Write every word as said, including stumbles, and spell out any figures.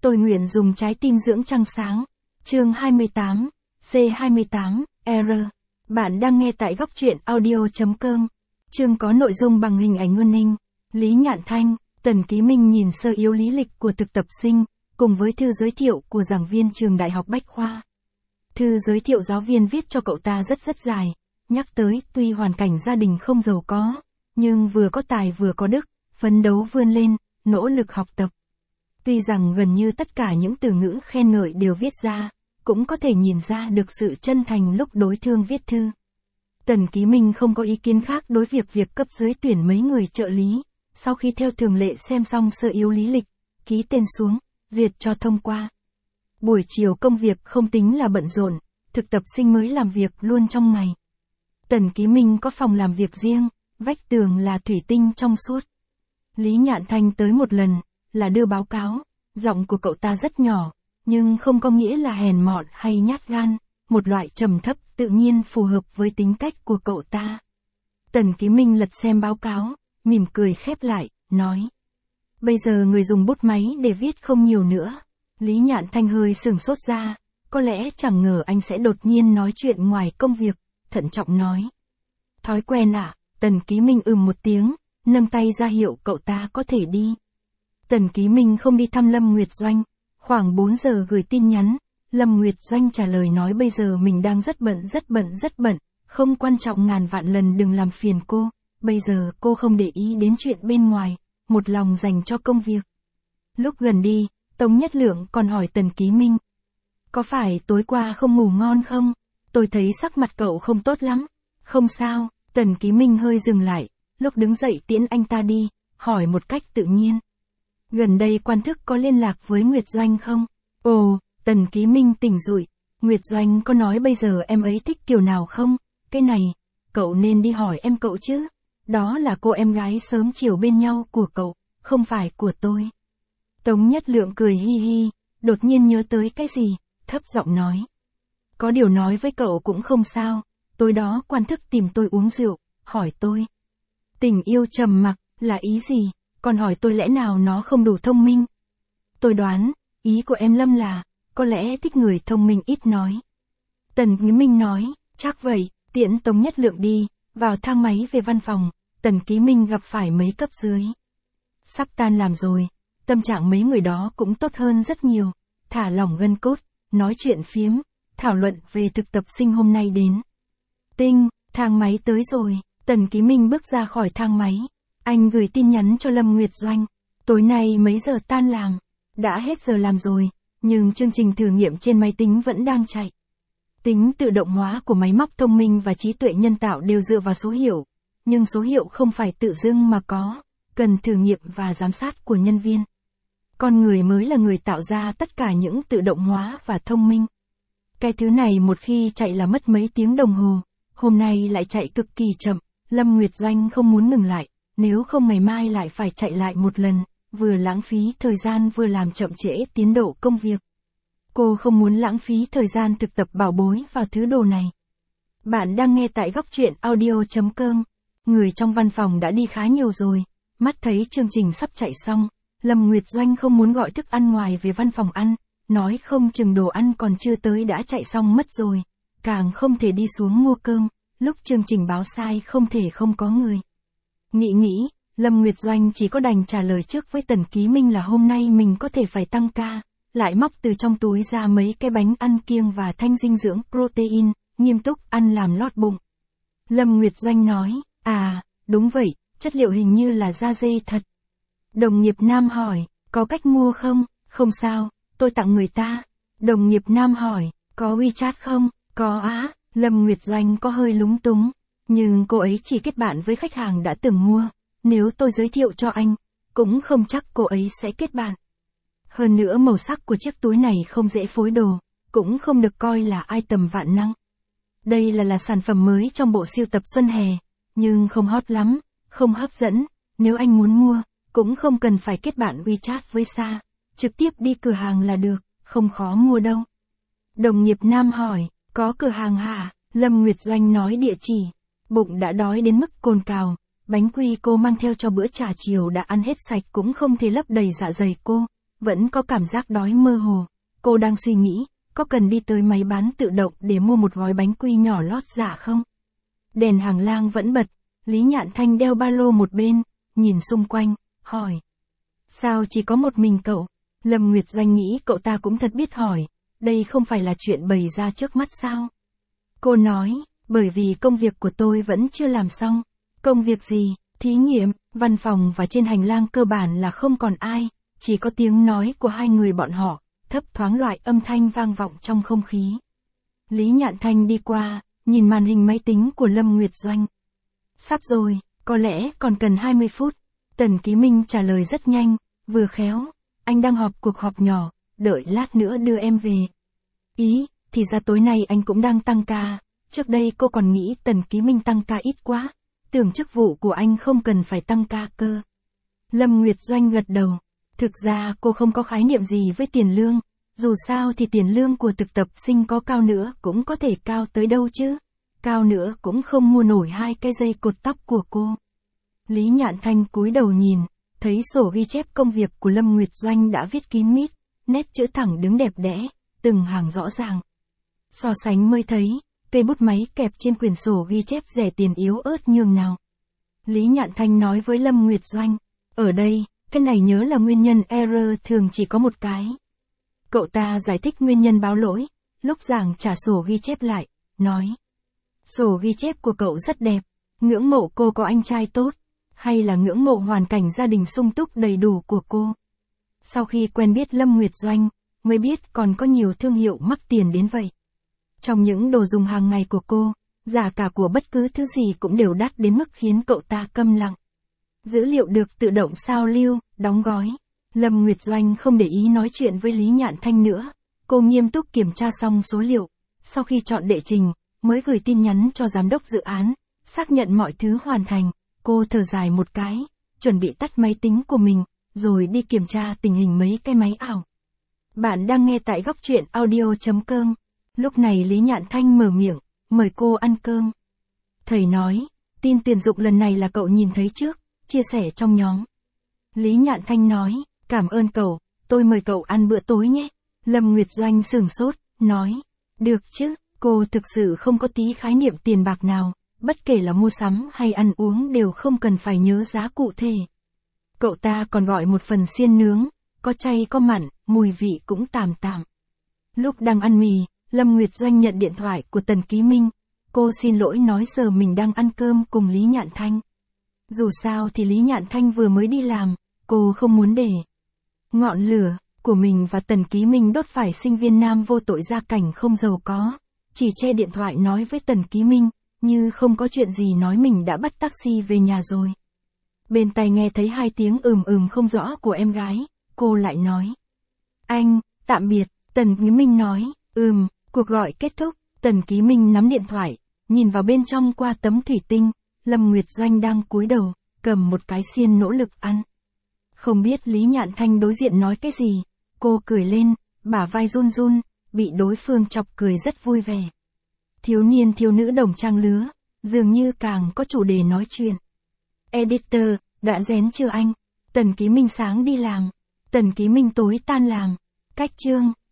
Tôi nguyện dùng trái tim dưỡng trăng sáng. Chương hai mươi tám, C hai mươi tám, R. Bạn đang nghe tại góc truyện audio chấm com. Chương có nội dung bằng hình ảnh Nguyên Ninh, Lý Nhạn Thanh, Tần Ký Minh nhìn sơ yếu lý lịch của thực tập sinh, cùng với thư giới thiệu của giảng viên trường Đại học Bách Khoa. Thư giới thiệu giáo viên viết cho cậu ta rất rất dài, nhắc tới tuy hoàn cảnh gia đình không giàu có, nhưng vừa có tài vừa có đức, phấn đấu vươn lên, nỗ lực học tập. Tuy rằng gần như tất cả những từ ngữ khen ngợi đều viết ra, cũng có thể nhìn ra được sự chân thành lúc đối thương viết thư. Tần Ký Minh không có ý kiến khác đối việc việc cấp dưới tuyển mấy người trợ lý, sau khi theo thường lệ xem xong sơ yếu lý lịch, ký tên xuống, duyệt cho thông qua. Buổi chiều công việc không tính là bận rộn, thực tập sinh mới làm việc luôn trong ngày. Tần Ký Minh có phòng làm việc riêng, vách tường là thủy tinh trong suốt. Lý Nhạn Thanh tới một lần, là đưa báo cáo, giọng của cậu ta rất nhỏ, nhưng không có nghĩa là hèn mọn hay nhát gan, một loại trầm thấp tự nhiên phù hợp với tính cách của cậu ta. Tần Ký Minh lật xem báo cáo, mỉm cười khép lại, nói. Bây giờ người dùng bút máy để viết không nhiều nữa. Lý Nhạn Thanh hơi sửng sốt ra, có lẽ chẳng ngờ anh sẽ đột nhiên nói chuyện ngoài công việc, thận trọng nói. Thói quen ạ, à? Tần Ký Minh ừm một tiếng, nâng tay ra hiệu cậu ta có thể đi. Tần Ký Minh không đi thăm Lâm Nguyệt Doanh, khoảng bốn giờ gửi tin nhắn, Lâm Nguyệt Doanh trả lời nói bây giờ mình đang rất bận rất bận rất bận, không quan trọng ngàn vạn lần đừng làm phiền cô, bây giờ cô không để ý đến chuyện bên ngoài, một lòng dành cho công việc. Lúc gần đi, Tống Nhất Lượng còn hỏi Tần Ký Minh. Có phải tối qua không ngủ ngon không? Tôi thấy sắc mặt cậu không tốt lắm. Không sao, Tần Ký Minh hơi dừng lại, lúc đứng dậy tiễn anh ta đi, hỏi một cách tự nhiên. Gần đây Quan Thức có liên lạc với Nguyệt Doanh không? Ồ, Tần Ký Minh tỉnh rụi, Nguyệt Doanh có nói bây giờ em ấy thích kiểu nào không? Cái này, cậu nên đi hỏi em cậu chứ. Đó là cô em gái sớm chiều bên nhau của cậu, không phải của tôi. Tống Nhất Lượng cười hi hi, đột nhiên nhớ tới cái gì, thấp giọng nói. Có điều nói với cậu cũng không sao, tối đó Quan Thức tìm tôi uống rượu, hỏi tôi. Tình yêu trầm mặc, là ý gì, còn hỏi tôi lẽ nào nó không đủ thông minh. Tôi đoán, ý của em Lâm là, có lẽ thích người thông minh ít nói. Tần Ký Minh nói, chắc vậy, tiễn Tống Nhất Lượng đi, vào thang máy về văn phòng, Tần Ký Minh gặp phải mấy cấp dưới. Sắp tan làm rồi, tâm trạng mấy người đó cũng tốt hơn rất nhiều, thả lỏng gân cốt, nói chuyện phiếm, thảo luận về thực tập sinh hôm nay đến. Tinh, thang máy tới rồi, Tần Ký Minh bước ra khỏi thang máy, anh gửi tin nhắn cho Lâm Nguyệt Doanh, tối nay mấy giờ tan làm, đã hết giờ làm rồi, nhưng chương trình thử nghiệm trên máy tính vẫn đang chạy. Tính tự động hóa của máy móc thông minh và trí tuệ nhân tạo đều dựa vào số hiệu, nhưng số hiệu không phải tự dưng mà có, cần thử nghiệm và giám sát của nhân viên. Con người mới là người tạo ra tất cả những tự động hóa và thông minh. Cái thứ này một khi chạy là mất mấy tiếng đồng hồ, hôm nay lại chạy cực kỳ chậm, Lâm Nguyệt Doanh không muốn ngừng lại, nếu không ngày mai lại phải chạy lại một lần, vừa lãng phí thời gian vừa làm chậm trễ tiến độ công việc. Cô không muốn lãng phí thời gian thực tập bảo bối vào thứ đồ này. Bạn đang nghe tại góc truyện audio chấm com. Người trong văn phòng đã đi khá nhiều rồi, mắt thấy chương trình sắp chạy xong, Lâm Nguyệt Doanh không muốn gọi thức ăn ngoài về văn phòng ăn, nói không chừng đồ ăn còn chưa tới đã chạy xong mất rồi, càng không thể đi xuống mua cơm, lúc chương trình báo sai không thể không có người. Nghĩ nghĩ, Lâm Nguyệt Doanh chỉ có đành trả lời trước với Tần Ký Minh là hôm nay mình có thể phải tăng ca, lại móc từ trong túi ra mấy cái bánh ăn kiêng và thanh dinh dưỡng protein, nghiêm túc ăn làm lót bụng. Lâm Nguyệt Doanh nói, à, đúng vậy, chất liệu hình như là da dê thật. Đồng nghiệp nam hỏi, có cách mua không? Không sao, tôi tặng người ta. Đồng nghiệp nam hỏi, có WeChat không? Có á, Lâm Nguyệt Doanh có hơi lúng túng, nhưng cô ấy chỉ kết bạn với khách hàng đã từng mua, nếu tôi giới thiệu cho anh, cũng không chắc cô ấy sẽ kết bạn. Hơn nữa màu sắc của chiếc túi này không dễ phối đồ, cũng không được coi là item vạn năng. Đây là là sản phẩm mới trong bộ sưu tập xuân hè, nhưng không hot lắm, không hấp dẫn, nếu anh muốn mua, cũng không cần phải kết bạn WeChat với Sa, trực tiếp đi cửa hàng là được, không khó mua đâu. Đồng nghiệp nam hỏi, có cửa hàng hả? Lâm Nguyệt Doanh nói địa chỉ, bụng đã đói đến mức cồn cào, bánh quy cô mang theo cho bữa trà chiều đã ăn hết sạch cũng không thể lấp đầy dạ dày cô, vẫn có cảm giác đói mơ hồ. Cô đang suy nghĩ, có cần đi tới máy bán tự động để mua một gói bánh quy nhỏ lót dạ không? Đèn hàng lang vẫn bật, Lý Nhạn Thanh đeo ba lô một bên, nhìn xung quanh, hỏi. Sao chỉ có một mình cậu? Lâm Nguyệt Doanh nghĩ cậu ta cũng thật biết hỏi, đây không phải là chuyện bày ra trước mắt sao? Cô nói, bởi vì công việc của tôi vẫn chưa làm xong. Công việc gì? Thí nghiệm, văn phòng và trên hành lang cơ bản là không còn ai, chỉ có tiếng nói của hai người bọn họ, thấp thoáng loại âm thanh vang vọng trong không khí. Lý Nhạn Thanh đi qua, nhìn màn hình máy tính của Lâm Nguyệt Doanh. Sắp rồi, có lẽ còn cần hai mươi phút. Tần Ký Minh trả lời rất nhanh, vừa khéo, anh đang họp cuộc họp nhỏ, đợi lát nữa đưa em về. Ý, thì ra tối nay anh cũng đang tăng ca, trước đây cô còn nghĩ Tần Ký Minh tăng ca ít quá, tưởng chức vụ của anh không cần phải tăng ca cơ. Lâm Nguyệt Doanh gật đầu, thực ra cô không có khái niệm gì với tiền lương, dù sao thì tiền lương của thực tập sinh có cao nữa cũng có thể cao tới đâu chứ, cao nữa cũng không mua nổi hai cái dây cột tóc của cô. Lý Nhạn Thanh cúi đầu nhìn, thấy sổ ghi chép công việc của Lâm Nguyệt Doanh đã viết kín mít, nét chữ thẳng đứng đẹp đẽ, từng hàng rõ ràng. So sánh mới thấy, cây bút máy kẹp trên quyển sổ ghi chép rẻ tiền yếu ớt nhường nào. Lý Nhạn Thanh nói với Lâm Nguyệt Doanh, ở đây, cái này nhớ là nguyên nhân error thường chỉ có một cái. Cậu ta giải thích nguyên nhân báo lỗi, lúc giảng trả sổ ghi chép lại, nói. Sổ ghi chép của cậu rất đẹp, ngưỡng mộ cô có anh trai tốt, hay là ngưỡng mộ hoàn cảnh gia đình sung túc đầy đủ của cô. Sau khi quen biết Lâm Nguyệt Doanh, mới biết còn có nhiều thương hiệu mắc tiền đến vậy. Trong những đồ dùng hàng ngày của cô, giá cả của bất cứ thứ gì cũng đều đắt đến mức khiến cậu ta câm lặng. Dữ liệu được tự động sao lưu, đóng gói. Lâm Nguyệt Doanh không để ý nói chuyện với Lý Nhạn Thanh nữa. Cô nghiêm túc kiểm tra xong số liệu. Sau khi chọn đệ trình, mới gửi tin nhắn cho giám đốc dự án, xác nhận mọi thứ hoàn thành. Cô thở dài một cái, chuẩn bị tắt máy tính của mình, rồi đi kiểm tra tình hình mấy cái máy ảo. Bạn đang nghe tại góc truyện audio chấm com. Lúc này Lý Nhạn Thanh mở miệng, mời cô ăn cơm. Thầy nói, tin tuyển dụng lần này là cậu nhìn thấy trước, chia sẻ trong nhóm. Lý Nhạn Thanh nói, cảm ơn cậu, tôi mời cậu ăn bữa tối nhé. Lâm Nguyệt Doanh sửng sốt, nói, được chứ, cô thực sự không có tí khái niệm tiền bạc nào, bất kể là mua sắm hay ăn uống đều không cần phải nhớ giá cụ thể. Cậu ta còn gọi một phần xiên nướng, có chay có mặn, mùi vị cũng tạm tạm. Lúc đang ăn mì, Lâm Nguyệt Doanh nhận điện thoại của Tần Ký Minh, cô xin lỗi nói giờ mình đang ăn cơm cùng Lý Nhạn Thanh. Dù sao thì Lý Nhạn Thanh vừa mới đi làm, cô không muốn để ngọn lửa của mình và Tần Ký Minh đốt phải sinh viên nam vô tội gia cảnh không giàu có, chỉ che điện thoại nói với Tần Ký Minh, như không có chuyện gì nói mình đã bắt taxi về nhà rồi. Bên tai nghe thấy hai tiếng ừm ừm không rõ của em gái, cô lại nói. Anh, tạm biệt, Tần Ký Minh nói, ừm, cuộc gọi kết thúc, Tần Ký Minh nắm điện thoại, nhìn vào bên trong qua tấm thủy tinh, Lâm Nguyệt Doanh đang cúi đầu, cầm một cái xiên nỗ lực ăn. Không biết Lý Nhạn Thanh đối diện nói cái gì, cô cười lên, bả vai run run, bị đối phương chọc cười rất vui vẻ. Thiếu niên thiếu nữ đồng trang lứa, dường như càng có chủ đề nói chuyện. Editor, đã rén chưa anh? Tần Ký Minh sáng đi làm, Tần Ký Minh tối tan làm. Cách chương